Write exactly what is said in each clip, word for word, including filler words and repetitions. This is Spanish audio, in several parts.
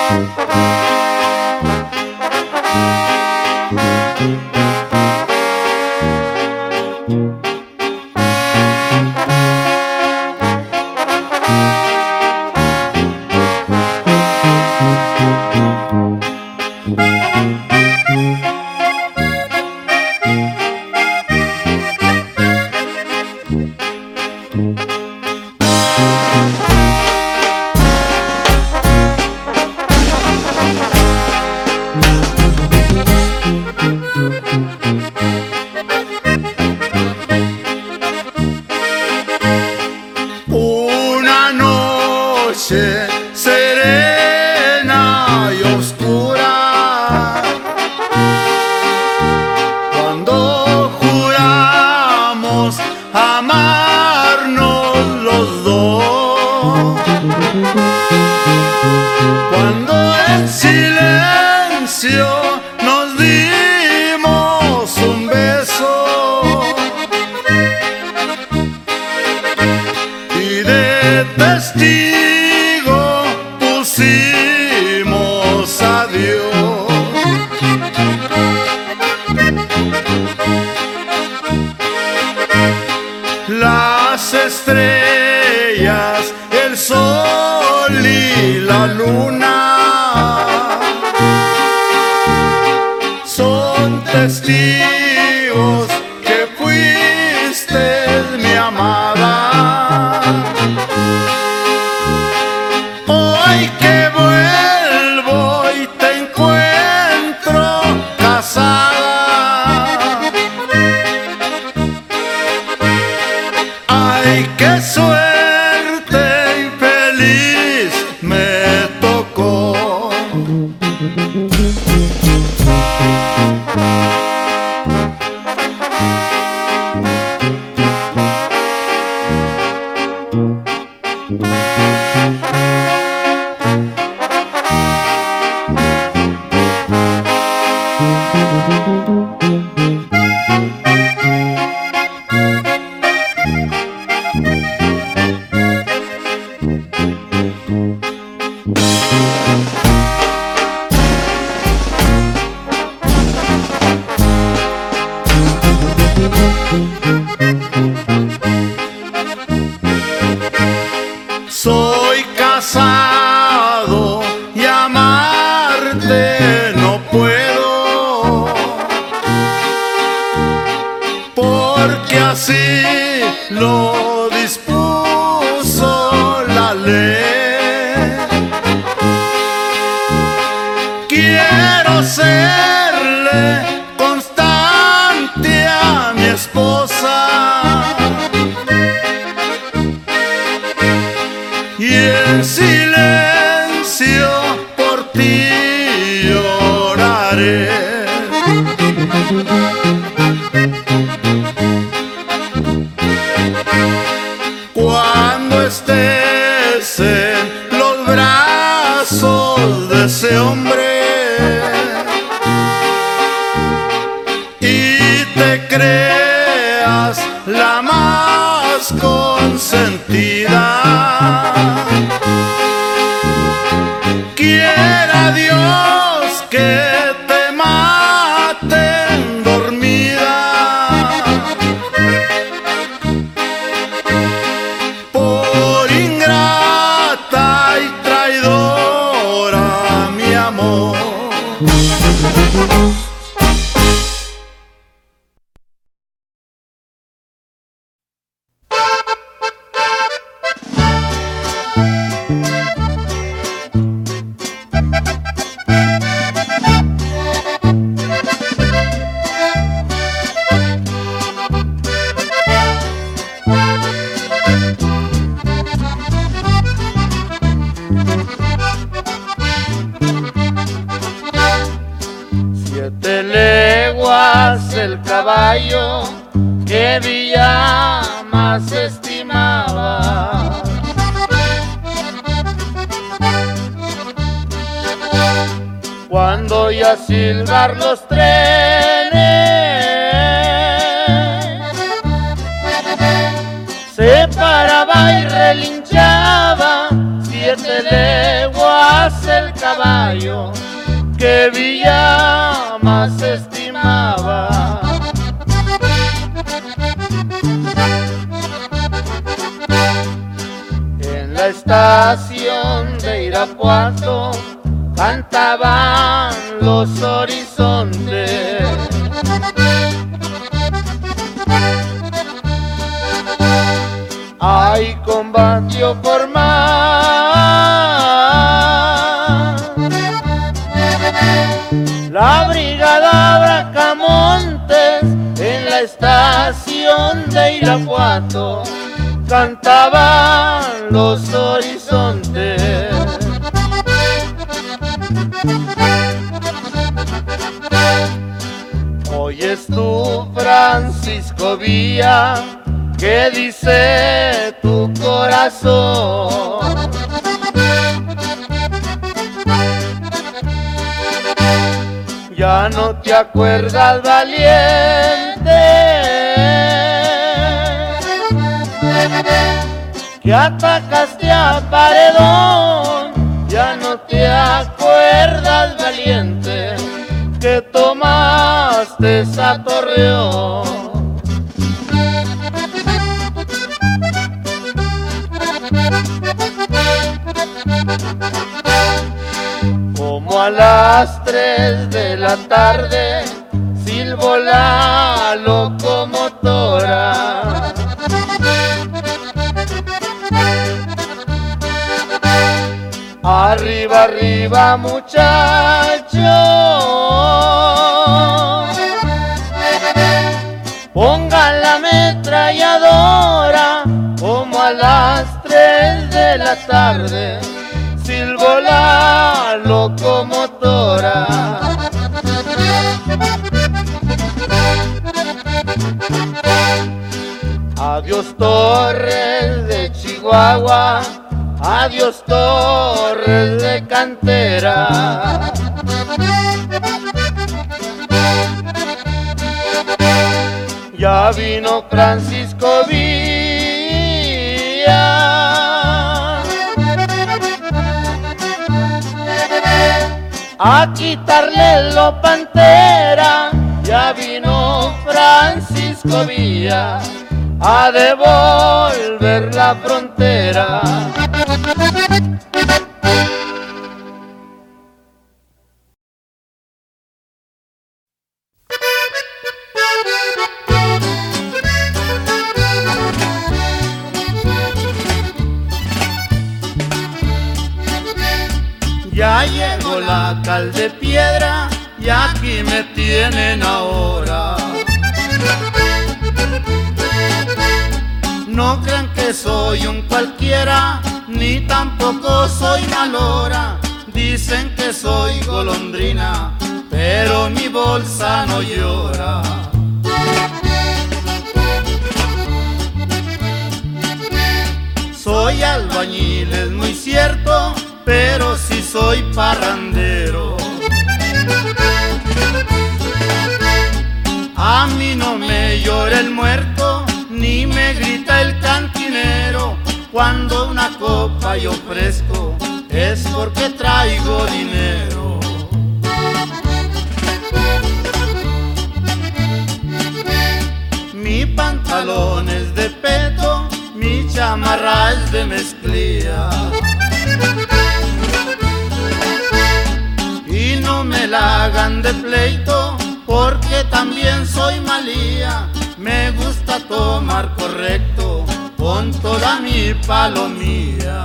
Una noche serena y oscura, cuando juramos amarnos los dos, cuando en silencio nos dimos un beso y de testigo pusimos a Dios. Las estrellas, el sol y la luna son testigos que fuiste mi amada. Hoy que vuelvo y te encuentro casada, ay, qué suerte y feliz me tocó. Soy casado y amarte no puedo, porque así lo dispuso la ley. Quiero serle constante a mi esposa y en silencio por ti lloraré. Cuando estés en los brazos de ese hombre y te creas la más consentida, quiera Dios que te maten dormida por ingrata y traidora, mi amor. Siete leguas el caballo que Villa más estimaba, cuando oía silbar los trenes, se paraba y relinchaba siete leguas el caballo que Villa más estimaba. En la estación de Irapuato cantaban los horizontes. Ahí combatió formal la brigada Bracamontes. En la estación de Irapuato cantaban los horizontes. Oyes tú, Francisco Villa, ¿qué dice tu corazón? Ya no te acuerdas, valiente, que atacaste a Paredón. Ya no te acuerdas, valiente, que tomaste a Torreón. Como a las tres de la tarde silbó la locomotora. Arriba, arriba, muchachos, pongan la ametralladora. Como a las tres de la tarde silbó la locomotora. Adiós, Torres de Chihuahua, adiós, Torres de Cantera. Ya vino Francisco Villa a quitarle lo pantera. Ya vino Francisco Villa a devolver la frontera. Ya llegó la cal de piedra y aquí me tienen ahora. No crean que soy un cualquiera, ni tampoco soy malora. Dicen que soy golondrina, pero mi bolsa no llora. Soy albañil, es muy cierto, pero sí soy parrandero. A mí no me llora el muerto, ni me grita el cantinero. Cuando una copa yo ofrezco, es porque traigo dinero. Mi pantalón es de peto, mi chamarra es de mezclilla. Y no me la hagan de pleito, porque también soy malía. Me gusta tomar correcto con toda mi palomía.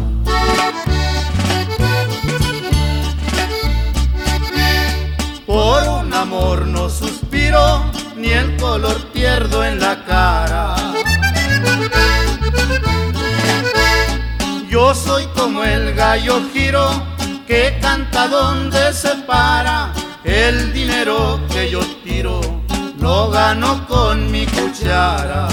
Por un amor no suspiro, ni el color pierdo en la cara. Yo soy como el gallo giro, que canta donde se para. El dinero que yo tiro lo gano con mi cuchara.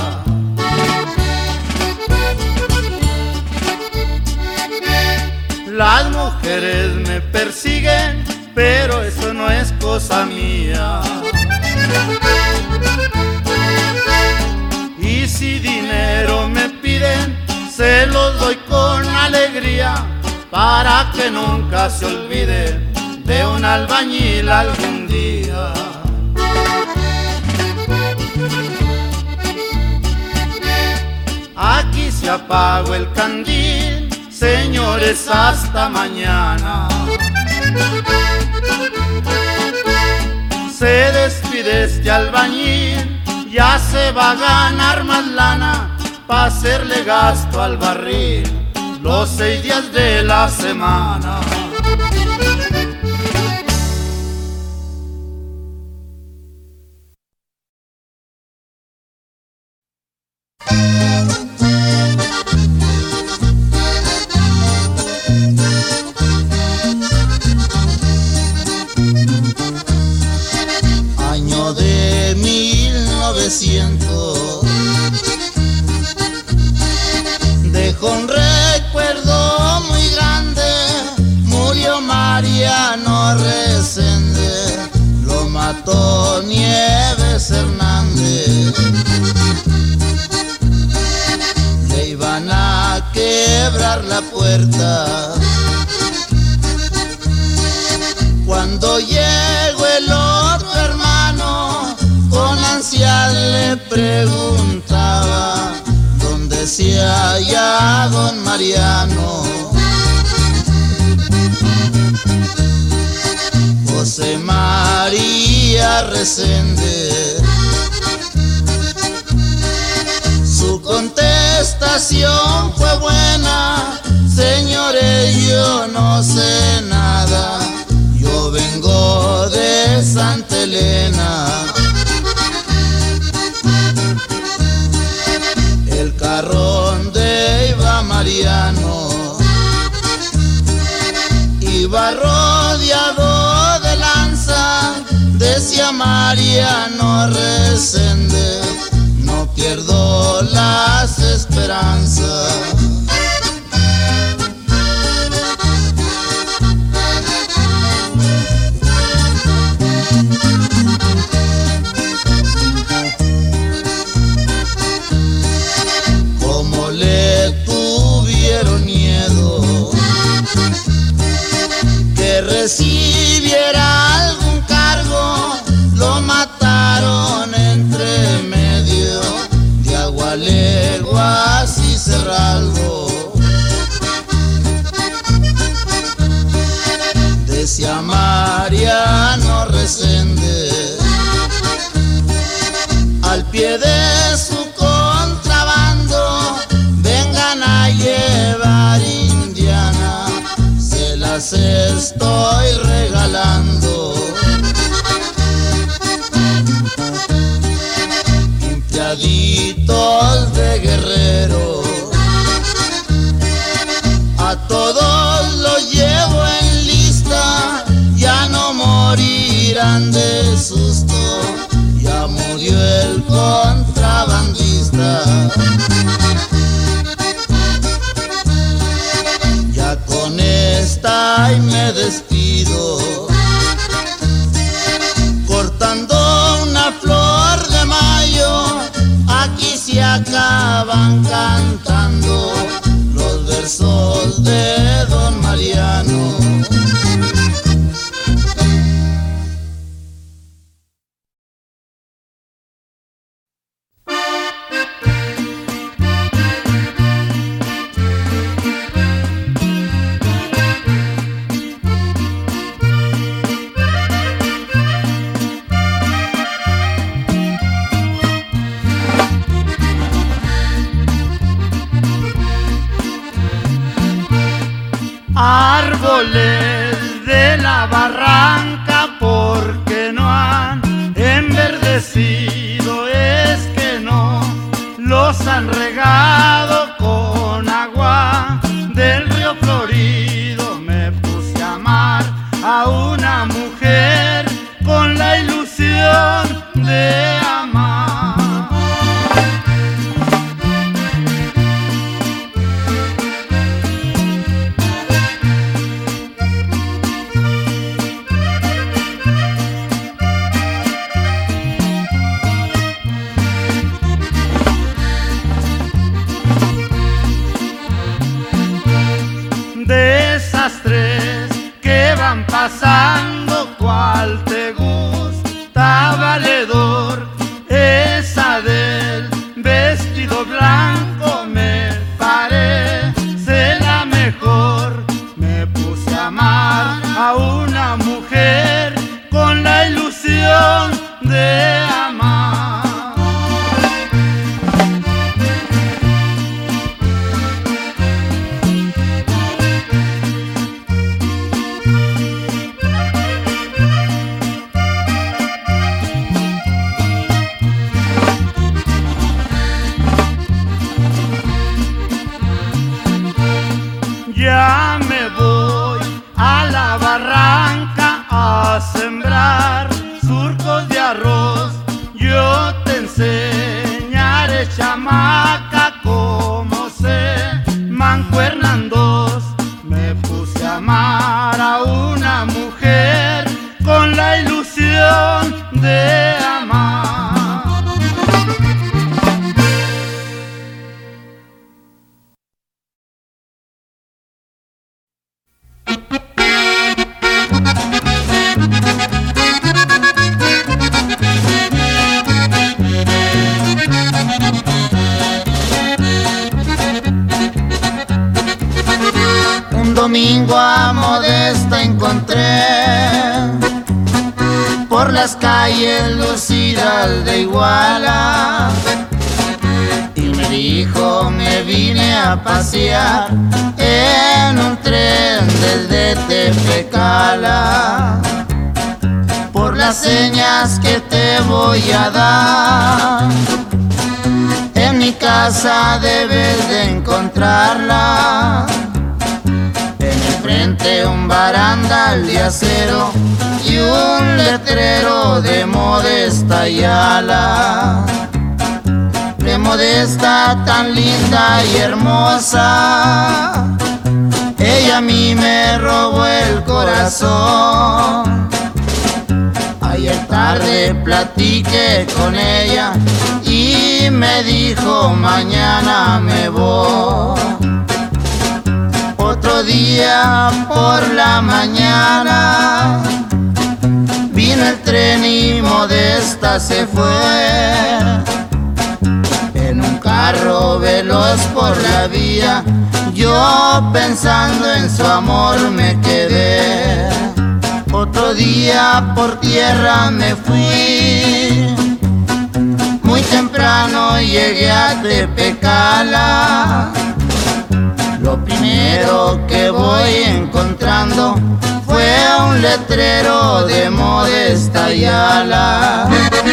Las mujeres me persiguen, pero eso no es cosa mía. Y si dinero me piden, se los doy con alegría. para que nunca se olvide de un albañil algún día. Aquí se apagó el candil, señores, hasta mañana. Se despide este albañil, ya se va a ganar más lana pa' hacerle gasto al barril los seis días de la semana. Año de mil novecientos, dejó un recuerdo muy grande. Murió Mariano Resende, lo mató Nieves Hernández. Le iban a quebrar la puerta cuando llegó el otro hermano. Con ansia le preguntaba dónde se halla don Mariano. José María Resende. Su contestación fue buena: señores, yo no sé nada, yo vengo de Santa Elena. El carro donde iba Mariano iba rodeado de lanza. Decía Mariano Resende: no pierdo las esperanzas. Como le tuvieron miedo que recibiera algún cargo, lo mataron entre medio de Agualeguas y Cerralbo. Decía Mariano Resende: al pie de su contrabando vengan a llevar indiana, se las estoy regalando. Limpiaditos de Guerrero, a todos los llevo en lista, ya no morirán de susto, ya murió el contrabandista. Ya con esta y me despido, cortando una flor de mayo. Aquí se acaban cantando los versos de don Mariano. Árboles de la barranca, porque no han enverdecido, es que no los han regado con agua del río Florido. Me puse a amar a una mujer con la ilusión de amar. amar a una mujer con la ilusión de amar. Ya me voy a la barranca a sembrar surcos de arroz. Yo te enseñaré, chamaca, cómo se mancuernan dos. Me puse a amar a una mujer con la ilusión de amar. Un domingo a Modesta encontré por las calles lucidas de Iguala y me dijo me vine a pasear en un tren desde Tepecala. Por las señas que te voy a dar, en mi casa debes de encontrarla. Frente un barandal de acero y un letrero de Modesta Ayala. De Modesta tan linda y hermosa, ella a mí me robó el corazón. Ayer tarde platiqué con ella y me dijo mañana me voy. Otro día por la mañana vino el tren y Modesta se fue. En un carro veloz por la vía, yo pensando en su amor me quedé. Otro día por tierra me fui, muy temprano llegué a Tepecala. Lo primero que voy encontrando fue un letrero de Modesta Ayala.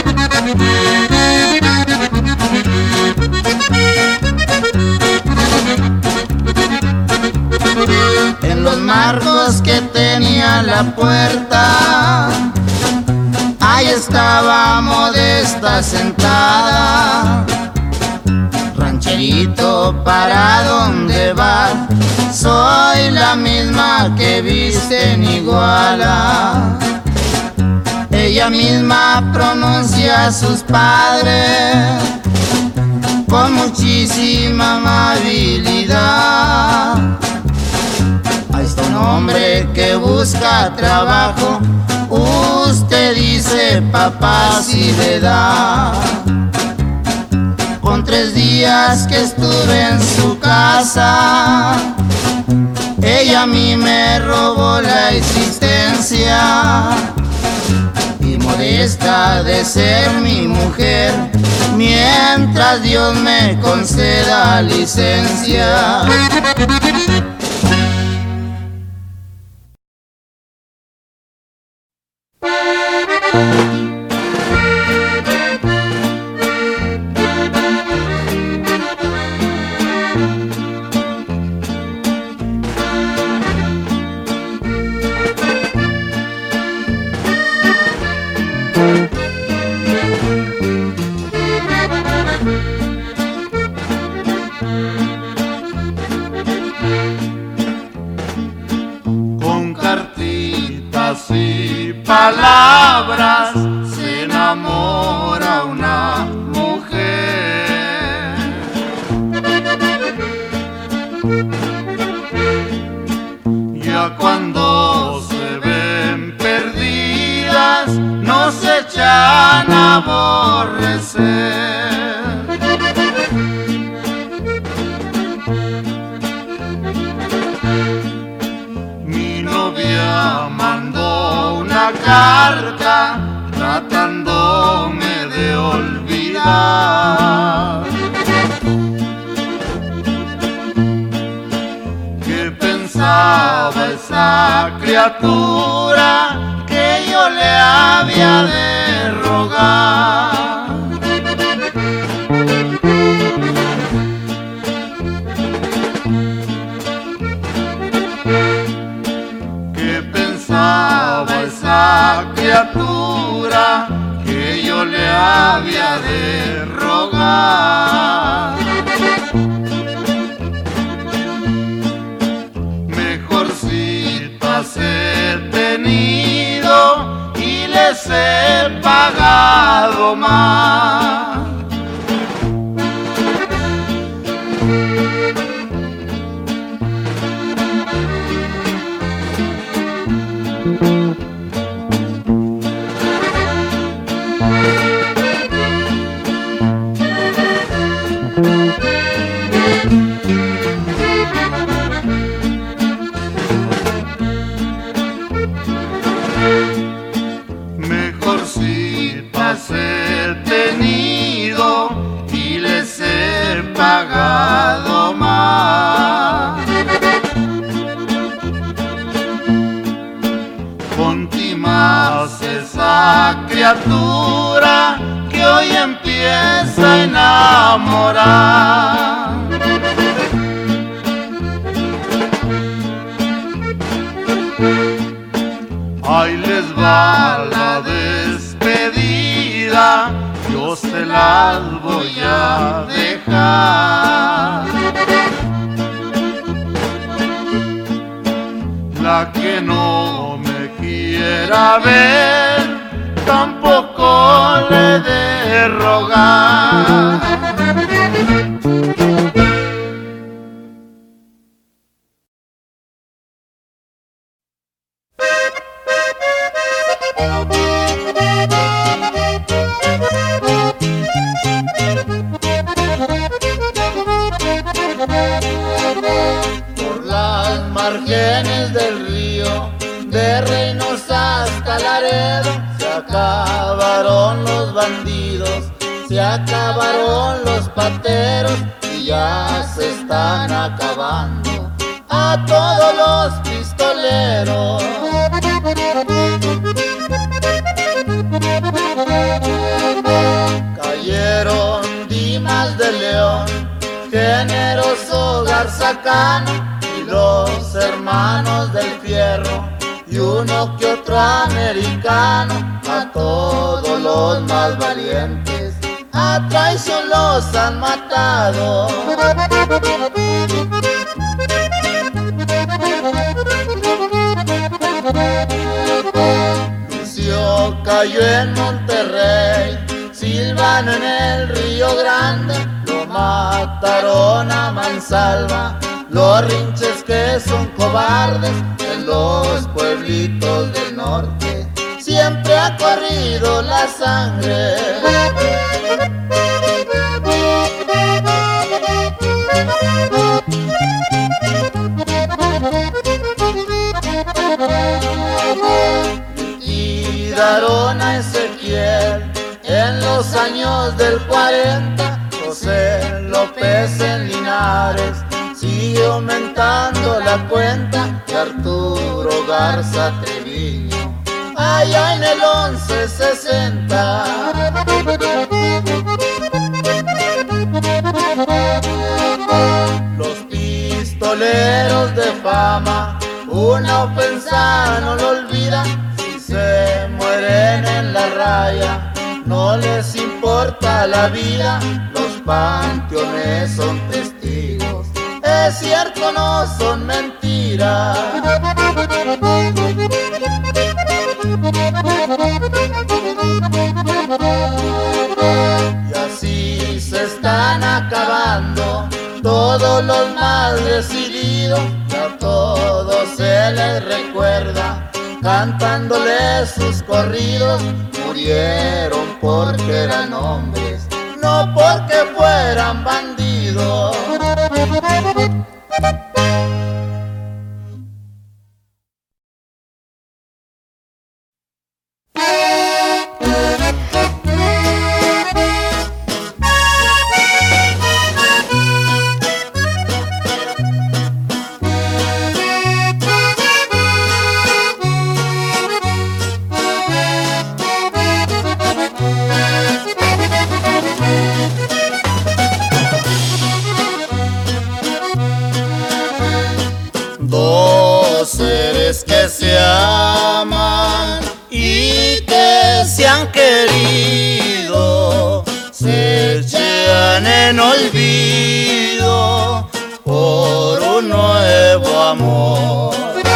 En los marcos que tenía la puerta, ahí estaba Modesta sentada. Rancherito, ¿para dónde vas? Soy la misma que viste en Iguala. Ella misma pronuncia a sus padres con muchísima amabilidad. Ahí está un hombre que busca trabajo, usted dice papá si le da. Con tres días que estuve en su casa, ella a mí me robó la existencia. Y Modesta de ser mi mujer, mientras Dios me conceda licencia. Y palabras se enamora una mujer. Ya cuando se ven perdidas no se echan a aborrecer. Mi la carta tratándome de olvidar. ¿Qué pensaba esa criatura que yo le había de rogar? ¿Qué pensaba esa criatura que yo le había de rogar? Mejorcitas he tenido y les he pagado más. Mejorcitas he tenido y les he pagado más. Contimas esa criatura que hoy empieza a enamorar. Ahí les va la despedida, yo se las voy a dejar. La que no me quiera ver, tampoco le he de rogar. Por las márgenes del río, de Reynosa hasta Laredo, se acabaron los bandidos, se acabaron los pateros y ya se están acabando a todos los pistoleros. Cayeron Dimas de León, generoso Garzacano y los hermanos del Fierro y uno que otro americano. A todos los más valientes a traición los han matado. Lucio cayó en Monterrey, Silvano en el Río Grande, lo mataron a mansalva los rinches que son cobardes. En los pueblitos del norte siempre ha corrido la sangre. Liquidaron a Ezequiel en los años del cuarenta, José López en Linares sigue aumentando la cuenta, y Arturo Garza Treviño allá en el once sesenta. Los pistoleros de fama una ofensa no lo olvidan, si se mueren en la raya no les importa la vida, los panteones son testigos, es cierto, no son mentiras. Y así se están acabando todos los más decididos, y a todos se les recuerda cantándoles sus corridos. Murieron porque eran hombres, no porque fueran bandidos. se aman y que se han querido se echan en olvido por un nuevo amor.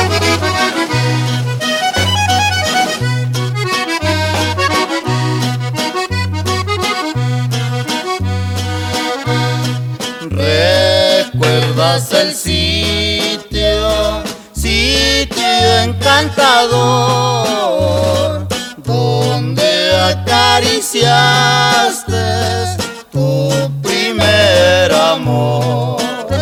¿Recuerdas el sitio, sitio encantador, donde acariciaste tu primer amor?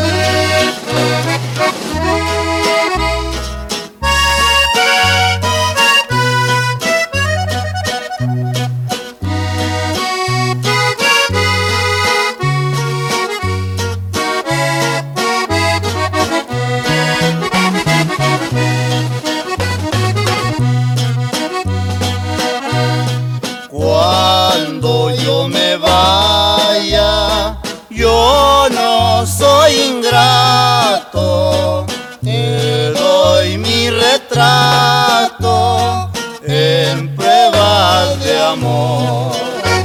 Cuando yo me vaya, yo no soy ingrato, te doy mi retrato en pruebas de amor.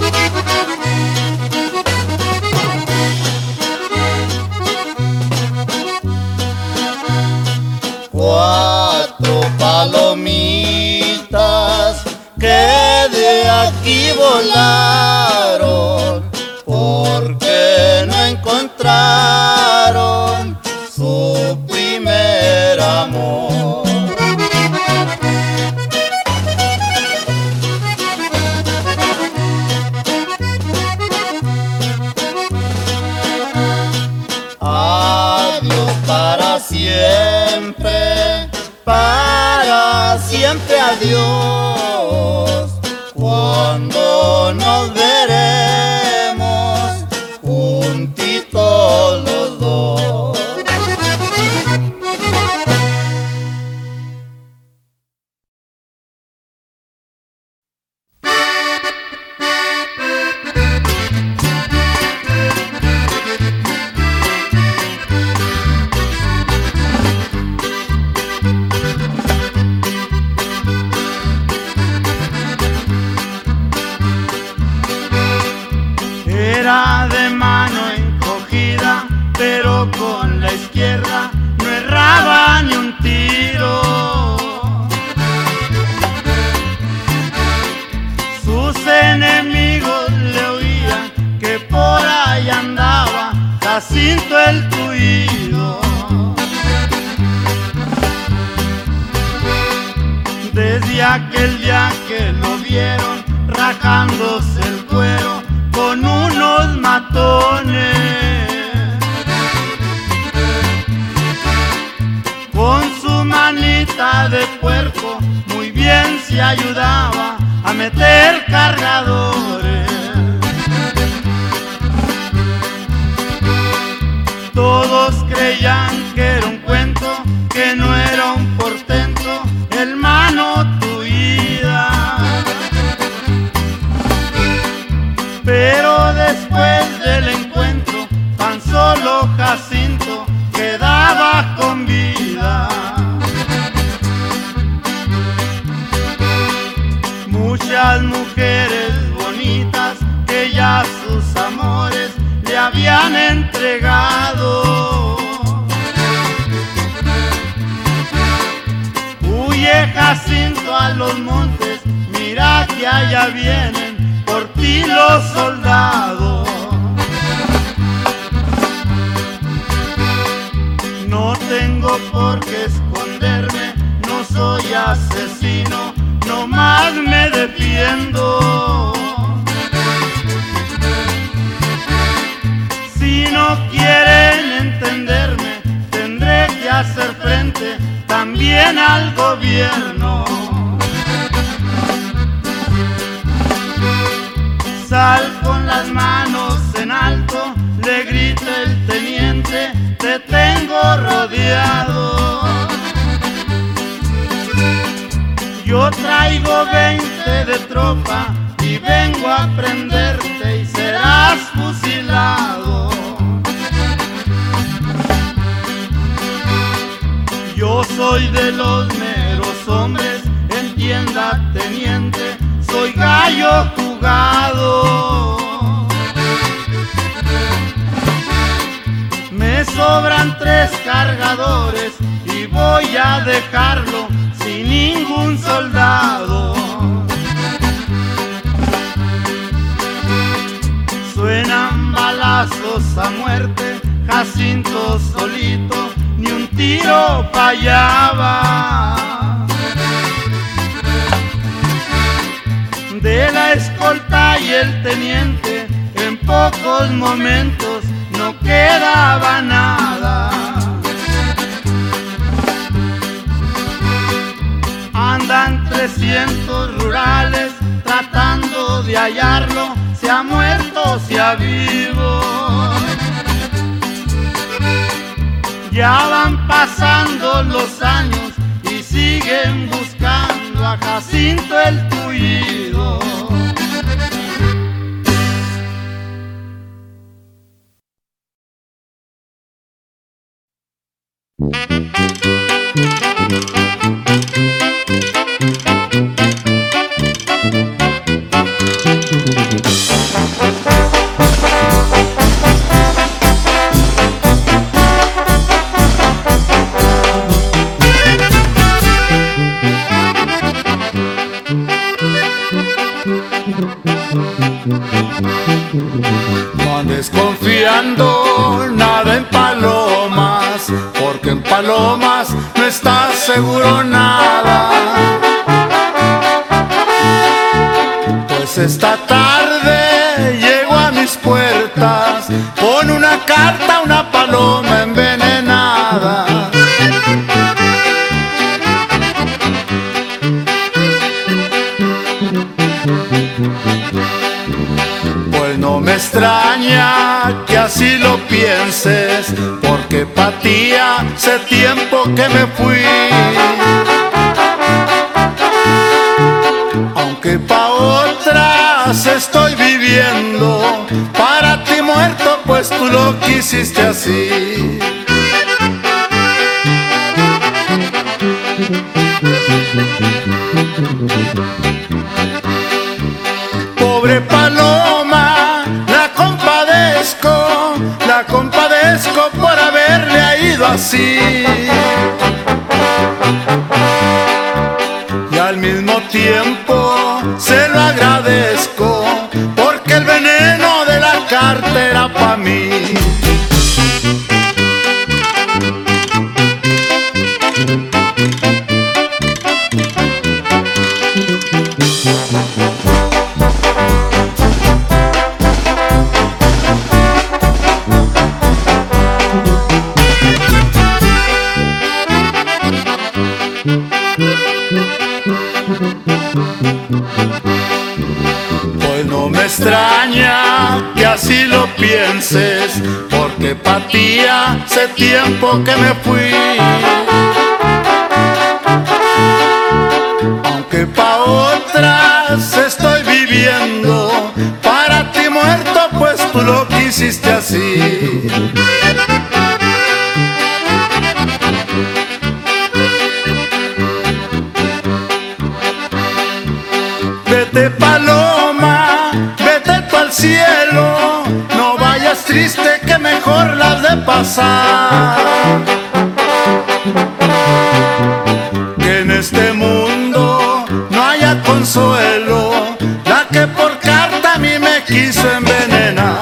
Cuatro palomitas que de aquí volaron porque no encontraron su primer amor. Adiós para siempre, para siempre adiós. Cuando nos veremos juntitos los dos. Era de mano encogida, pero con la izquierda no erraba ni un tiro. Sus enemigos le oían que por ahí andaba Jacinto el Tuido. Desde aquel día que lo vieron rajándose el cuero con unos matones, con su manita de puerco muy bien se ayudaba a meter cargadores. Todos creían que era un cuento, que no era un portento, el mano Tuida. Pero después del encuentro, tan solo Jacinto quedaba con vida. Muchas mujeres bonitas que ya sus amores le habían entregado. Huye Jacinto a los montes, mira que allá vienen por ti los soldados. No tengo por qué esconderme, no soy asesino, nomás me defiendo. Si no quieren entenderme, tendré que hacer frente también al gobierno. Sal con las manos en alto, le grita el teniente, te tengo rodeado. Yo traigo veinte de tropa y vengo a prenderte y serás fusilado. Yo soy de los meros hombres, entienda teniente, soy gallo jugado. Me sobran tres cargadores y voy a dejarlo sin ningún soldado. Suenan balazos a muerte, Jacinto solito, ni un tiro fallaba. De la escolta y el teniente, en pocos momentos no quedaba nada. Andan trescientos rurales tratando de hallarlo, sea muerto, sea vivo. Ya van pasando los años y siguen buscando a Jacinto el tullido. No andes confiando nada en palomas, porque en palomas no está seguro nada. Pues esta tarde llego a mis puertas con una carta, una paloma envenenada. Pues no me extraña que así lo pienses, porque pa' ti hace tiempo que me fui. Aunque pa' otras estoy viviendo, para ti muerto pues tú lo quisiste así. Pobre paloma, la compadezco, la compadezco por haberle ido así. Y al mismo tiempo se lo agradezco, porque el veneno de la carta era pa' mí. Pues no me extraña que así lo pienses, porque pa' ti hace tiempo que me fui. Aunque pa' otras estoy viviendo, para ti muerto pues tú lo quisiste así. Vete paloma, vete tú al cielo, no vayas triste que mejor las de pasar. Que en este mundo no haya consuelo, la que por carta a mí me quiso envenenar.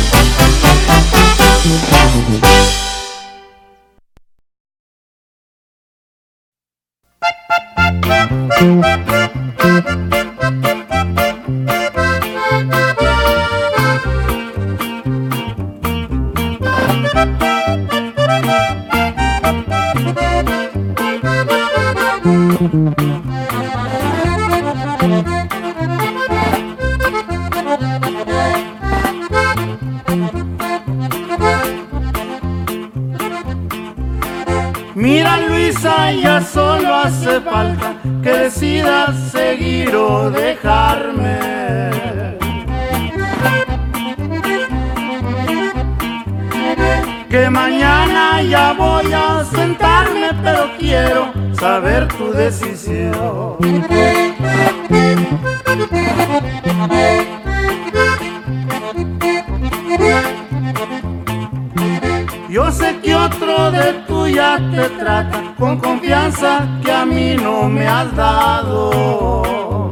Mira Luisa, ya solo hace falta que decidas seguir o dejarme. Que mañana ya voy a sentarme, pero quiero saber tu decisión. Yo sé que otro de tuya te trata con confianza que a mí no me has dado.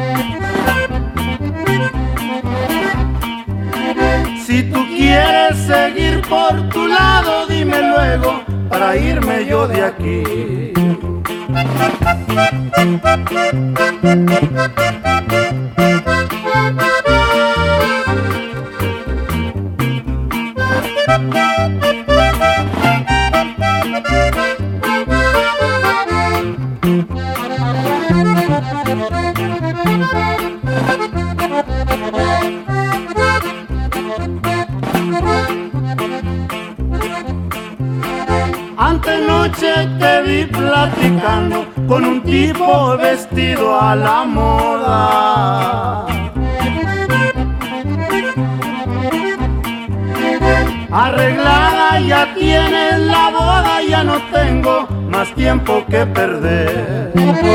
Si tú quieres seguir por tu lado, dime luego para irme yo de aquí. Antenoche te vi platicando con un tipo vestido a la moda. Arreglada ya tienes la boda, ya no tengo más tiempo que perder.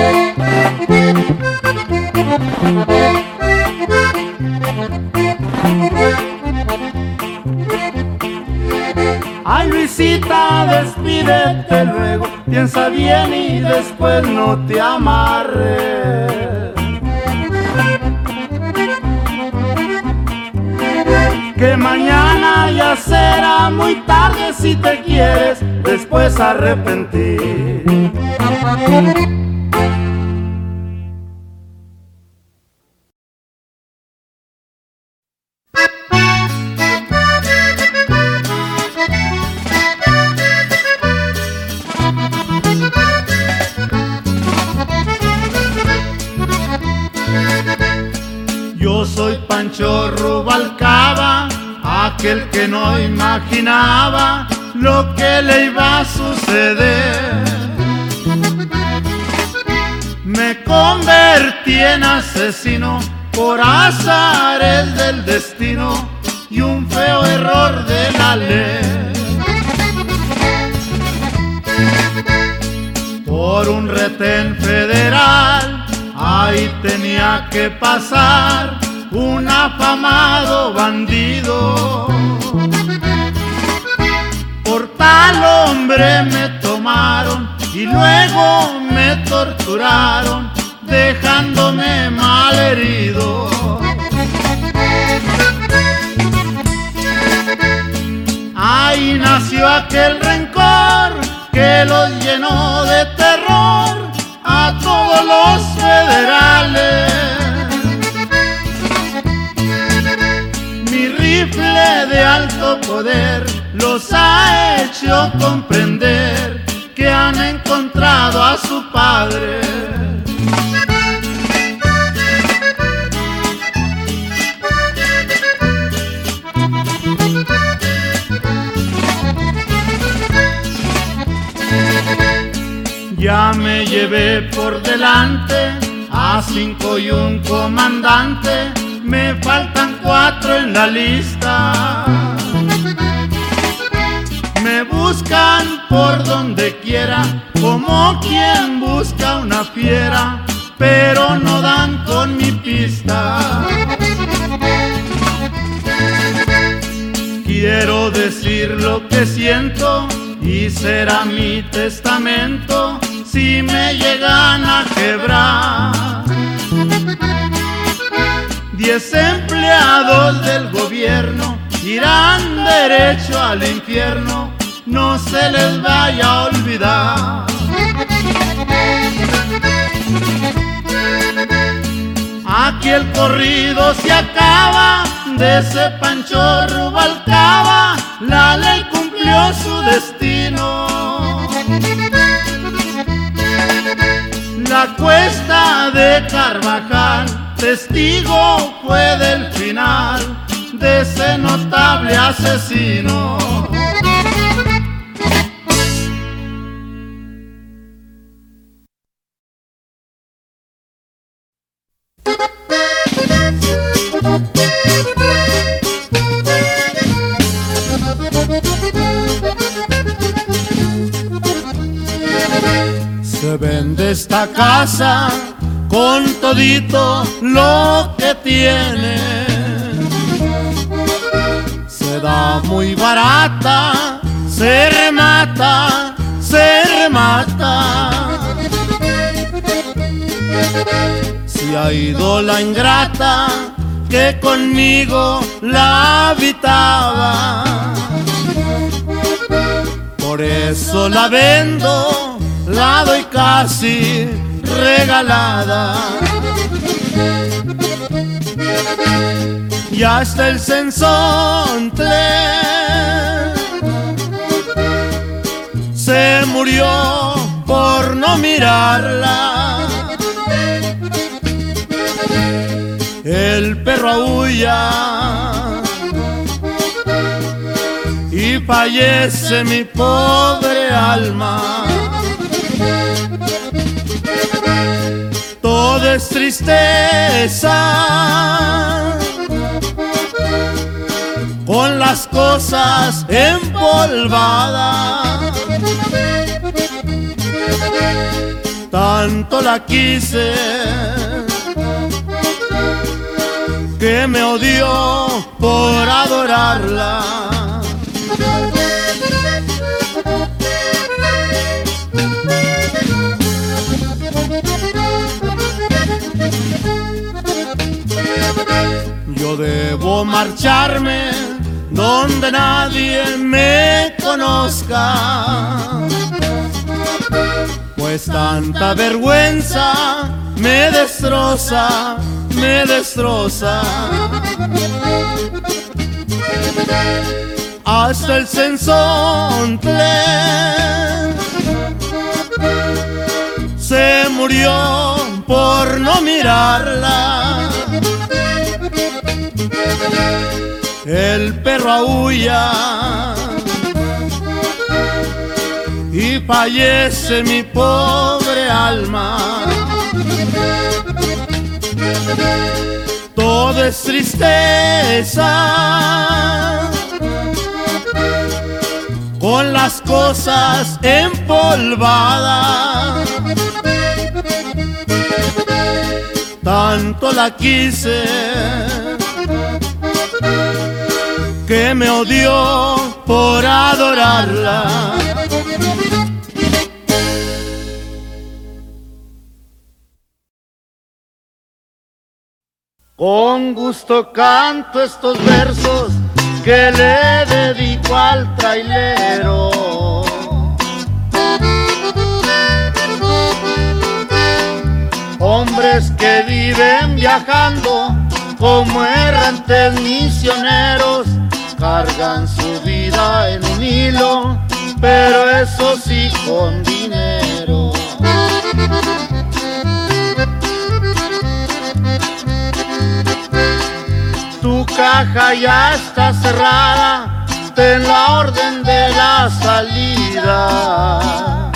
Ay, Luisita, despídete luego, piensa bien y después no te amarres. Que mañana ya será muy tarde si te quieres después arrepentir. Yo soy Pancho Rubalcaba, aquel que no imaginaba lo que le iba a suceder. Me convertí en asesino por azares del destino y un feo error de la ley. Por un retén federal ahí tenía que pasar un afamado bandido. Por tal hombre me tomaron y luego me torturaron, dejándome malherido. Ahí nació aquel rencor que los llenó de terror a todos los federales. Mi rifle de alto poder los ha hecho comprender que han encontrado a su padre. Ya me llevé por delante a cinco y un comandante, me faltan cuatro en la lista. Me buscan por donde quiera, como quien busca una fiera, pero no dan con mi pista. Quiero decir lo que siento y será mi testamento si me llegan a quebrar. Diez empleados del gobierno irán derecho al infierno, no se les vaya a olvidar. Aquí el corrido se acaba, de ese Pancho Rubalcaba, la ley cumplió su destino. La cuesta de Carvajal, testigo fue del final de ese notable asesino. Se ve esta casa con todito lo que tiene. Se da muy barata, se remata, se remata. Si ha ido la ingrata que conmigo la habitaba, por eso la vendo, la doy casi regalada. Ya está el sensontle, se murió por no mirarla. El perro aúlla y fallece mi pobre alma. Todo es tristeza con las cosas empolvadas. Tanto la quise que me odió por adorarla. Yo debo marcharme donde nadie me conozca, pues tanta vergüenza me destroza, me destroza. Hasta el sensontle se murió por no mirarla. El perro aúlla y fallece mi pobre alma. Todo es tristeza con las cosas empolvadas. Tanto la quise que me odió por adorarla. Con gusto canto estos versos que le dedico al trailero. Hombres que viven viajando como errantes misioneros, cargan su vida en un hilo, pero eso sí con dinero. Tu caja ya está cerrada, ten la orden de la salida.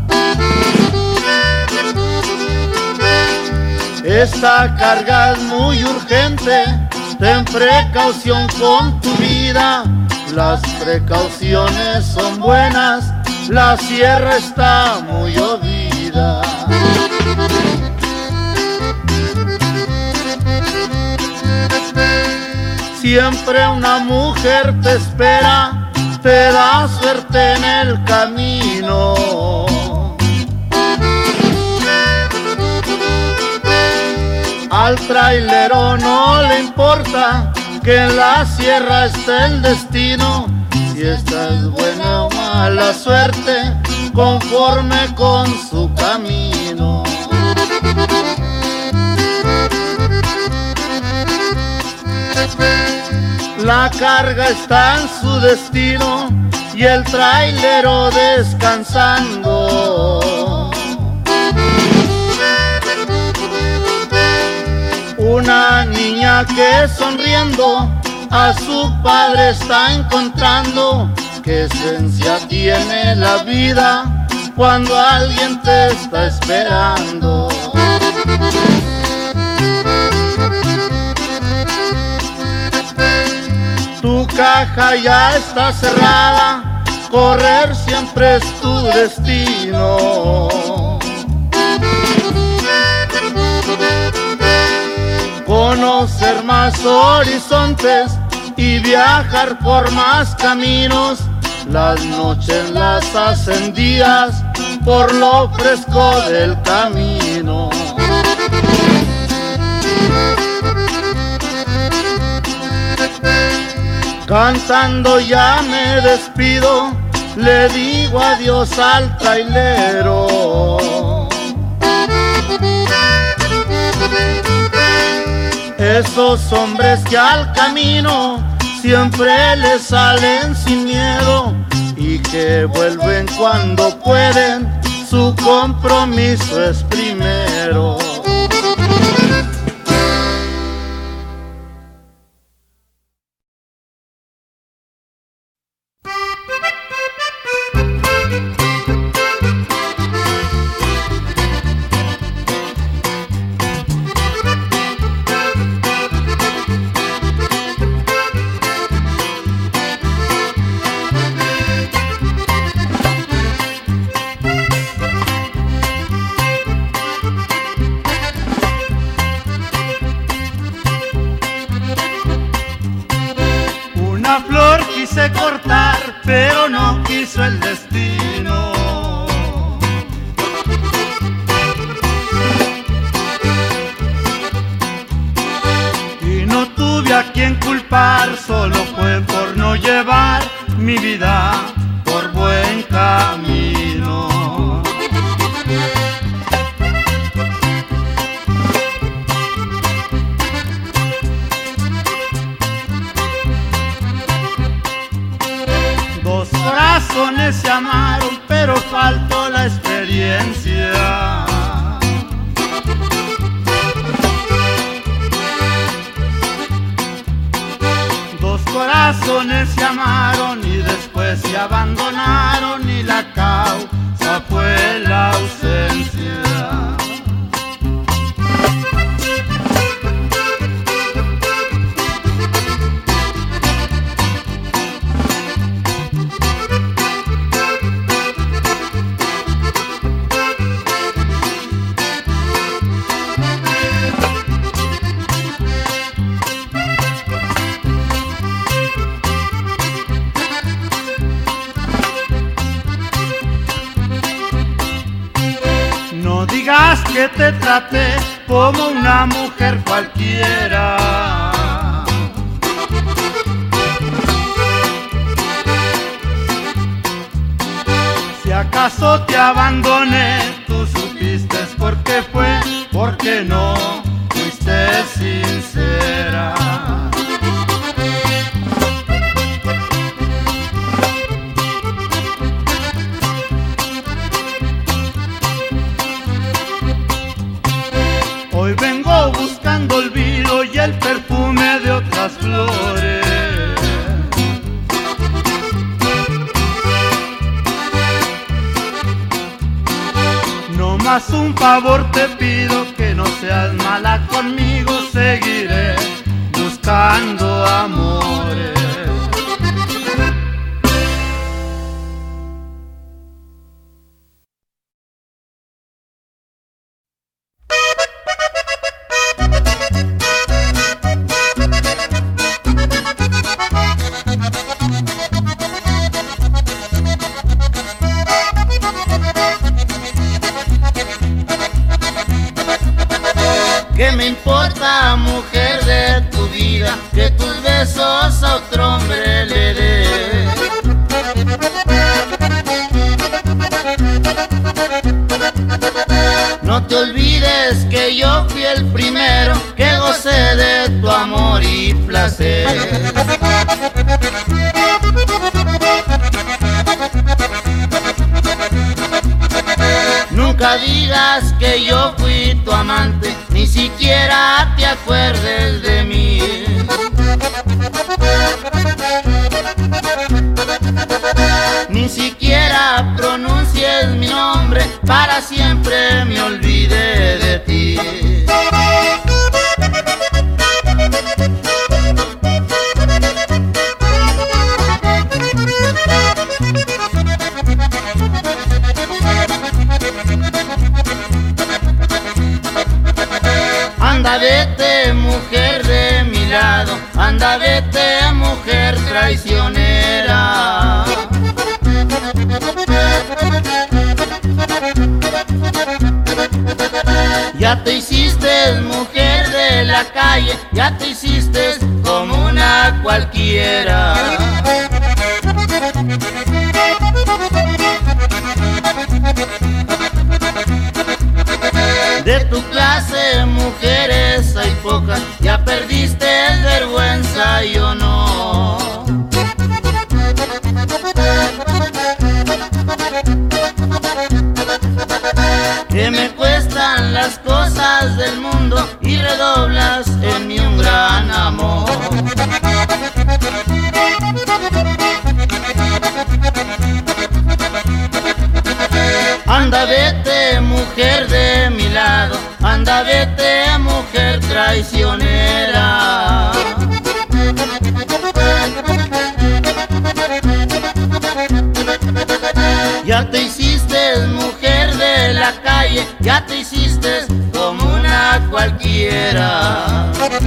Esta carga es muy urgente, ten precaución con tu vida. Las precauciones son buenas, la sierra está muy oída. Siempre una mujer te espera, te da suerte en el camino. Al trailero no le importa que en la sierra esté el destino. Si esta es buena o mala suerte, conforme con su camino. La carga está en su destino y el trailero descansando. Una niña que sonriendo a su padre está encontrando. ¿Qué esencia tiene la vida cuando alguien te está esperando? Tu caja ya está cerrada, correr siempre es tu destino. ver más horizontes y viajar por más caminos. Las noches las hacen días por lo fresco del camino. Cantando ya me despido, le digo adiós al trailero. Esos hombres que al camino siempre les salen sin miedo y que vuelven cuando pueden, su compromiso es primero. Quise cortar, pero no quiso el destino. Y no tuve a quien culpar, solo fue por no llevar mi vida por buen camino. Dos corazones se amaron, pero faltó la experiencia. Dos corazones se amaron y después se abandonaron y la causa fue la ausencia. No digas que te traté como una mujer cualquiera. Si acaso te abandoné, tú supiste por qué fue, porque no fuiste sincera. Hoy vengo buscando olvido y el perfume de otras flores. No más un favor te pido, que no seas mala conmigo, seguiré buscando amores. ¿Qué me importa, mujer de tu vida, que tus besos a otro hombre le des? No te olvides que yo fui el primero que gocé de tu amor y placer. Nunca digas que yo fui tu amante, ni siquiera te acuerdes de mí. Ni siquiera pronuncies mi nombre, para siempre me olvidé de ti. Anda, vete, mujer de Anda, vete, mujer traicionera. Ya te hiciste mujer de la calle, ya te hiciste como una cualquiera. De tu clase mujeres hay pocas, ya perdiste vergüenza y honor. Que me cuestan las cosas del mundo y redoblas en mí un gran amor. Anda, vete, mujer de mi lado, anda, vete, mujer traicionera. Ya te hiciste mujer de la calle, ya te hiciste como una cualquiera.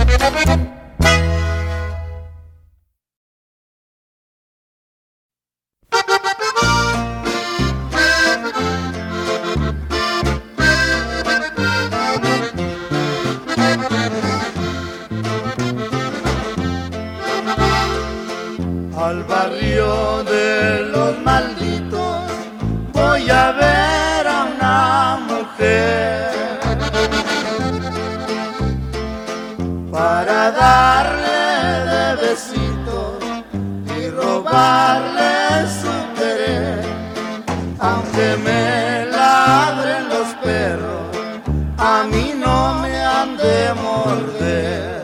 Al barrio de los malditos voy a ver a una mujer para darle de besitos y robarle su querer. Aunque me ladren los perros, a mí no me han de morder.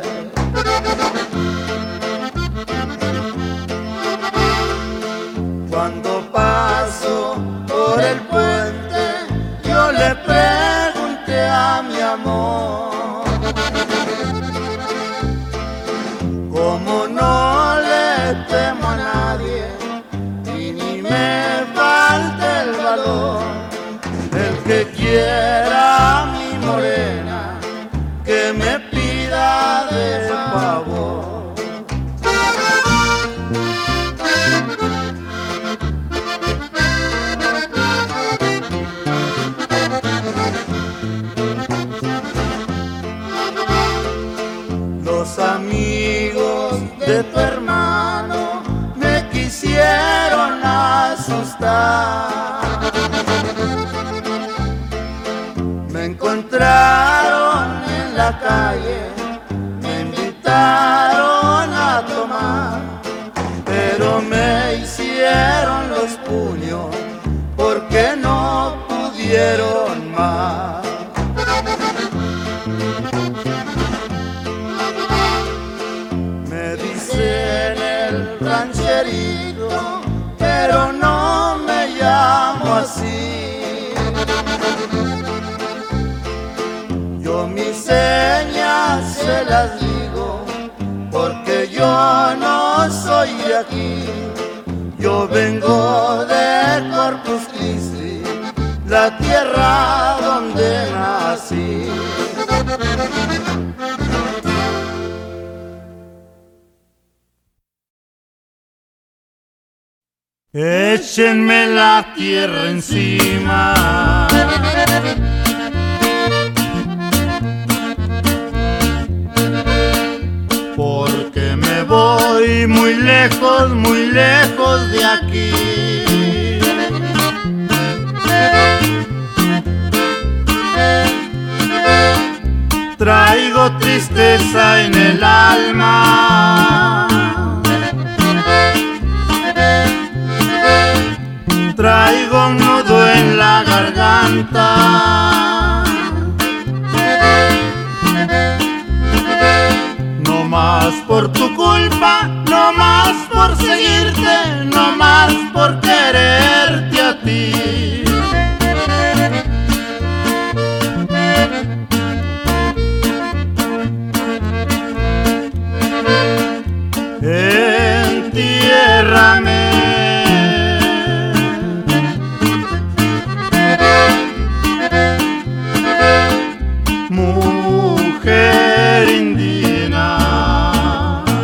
Cuando paso por el puente, yo le pregunté a mi amor, como no le temo a nadie y ni me falta el valor, el que quiera a mi morena, que me pida de favor. Los amigos de tu hermano me quisieron asustar. Me encontraron en la calle, me invitaron a tomar, pero me hicieron los puños porque no pudieron más. Rancherito, pero no me llamo así. Yo mis señas se las digo, porque yo no soy de aquí. Yo vengo de Corpus Christi, la tierra donde nací. Échenme la tierra encima, porque me voy muy lejos, muy lejos de aquí. Traigo tristeza en el alma, traigo un nudo en la garganta. No más por tu culpa, no más por seguirte, no más por quererte a ti. Entiérrame, mujer indígena.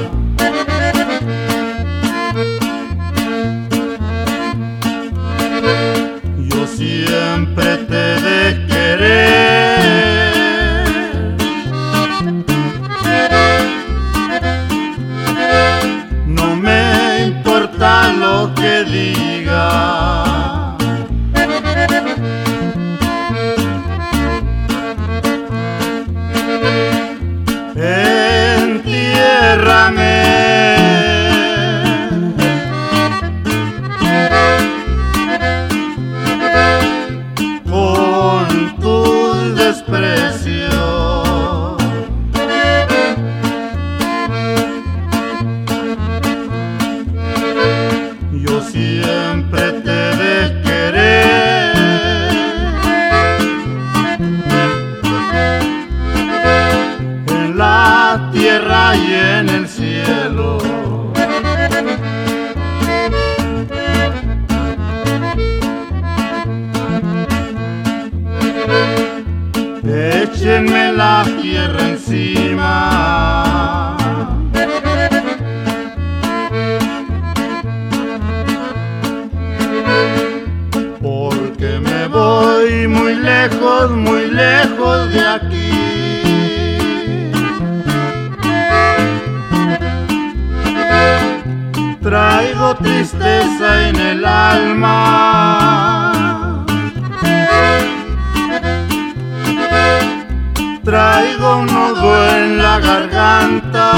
tierra y en el cielo. Échenme la tierra encima, porque me voy muy lejos, muy lejos de aquí. Traigo tristeza en el alma, traigo un nudo en la garganta.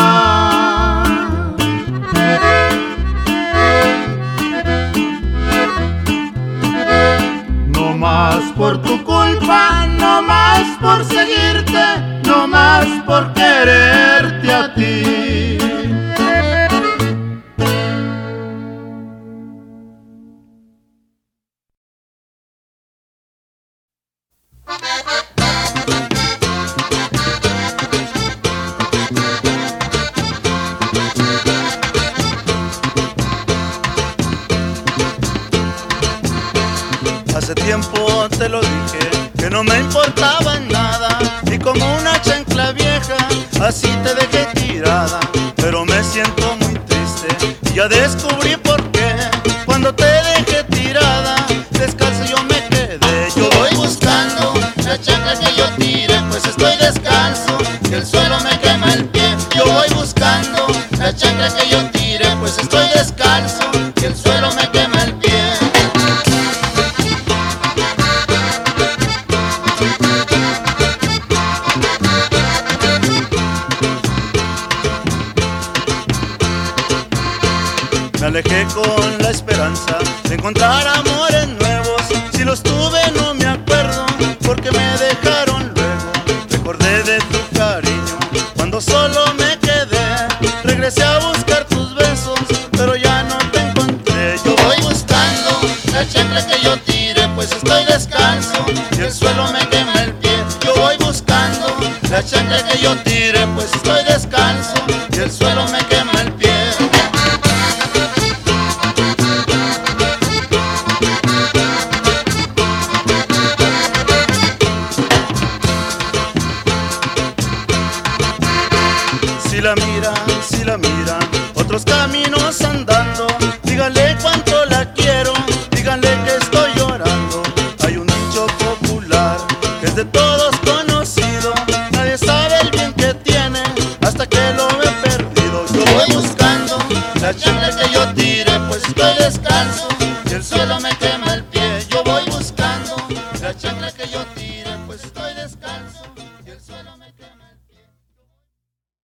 No más por tu culpa, no más por seguirte, no más por quererte a ti. Hace tiempo te lo dije, que no me importaba en nada, y como una chancla vieja, así te dejé tirada. Pero me siento muy triste, y ya descubrí por qué. Cuando te dejé tirada, descalzo yo me quedé. Yo voy buscando la chancla que yo tire, pues estoy descalzo, y el suelo me quema el pie. Yo voy buscando la chancla que yo tire, pues estoy descalzo, y el suelo me quema el pie. Me alejé con la esperanza de encontrar amores nuevos. Si los tuve no me acuerdo, porque me dejaron luego. Recordé de tu cariño cuando solo me quedé. Regresé a buscar tus besos, pero ya no te encontré. Yo voy buscando la chancla que yo tire, pues estoy descalzo, y el suelo me quema el pie. Yo voy buscando la chancla que yo tire, pues estoy descalzo, y el suelo me quema el pie. Si la miran, si la miran, otros caminos andando, díganle cuánto la quiero, díganle que estoy llorando. Hay un dicho popular que es de todos conocido, nadie sabe el bien que tiene hasta que lo ve perdido. Yo voy buscando la chancla que yo tire, pues estoy descalzo,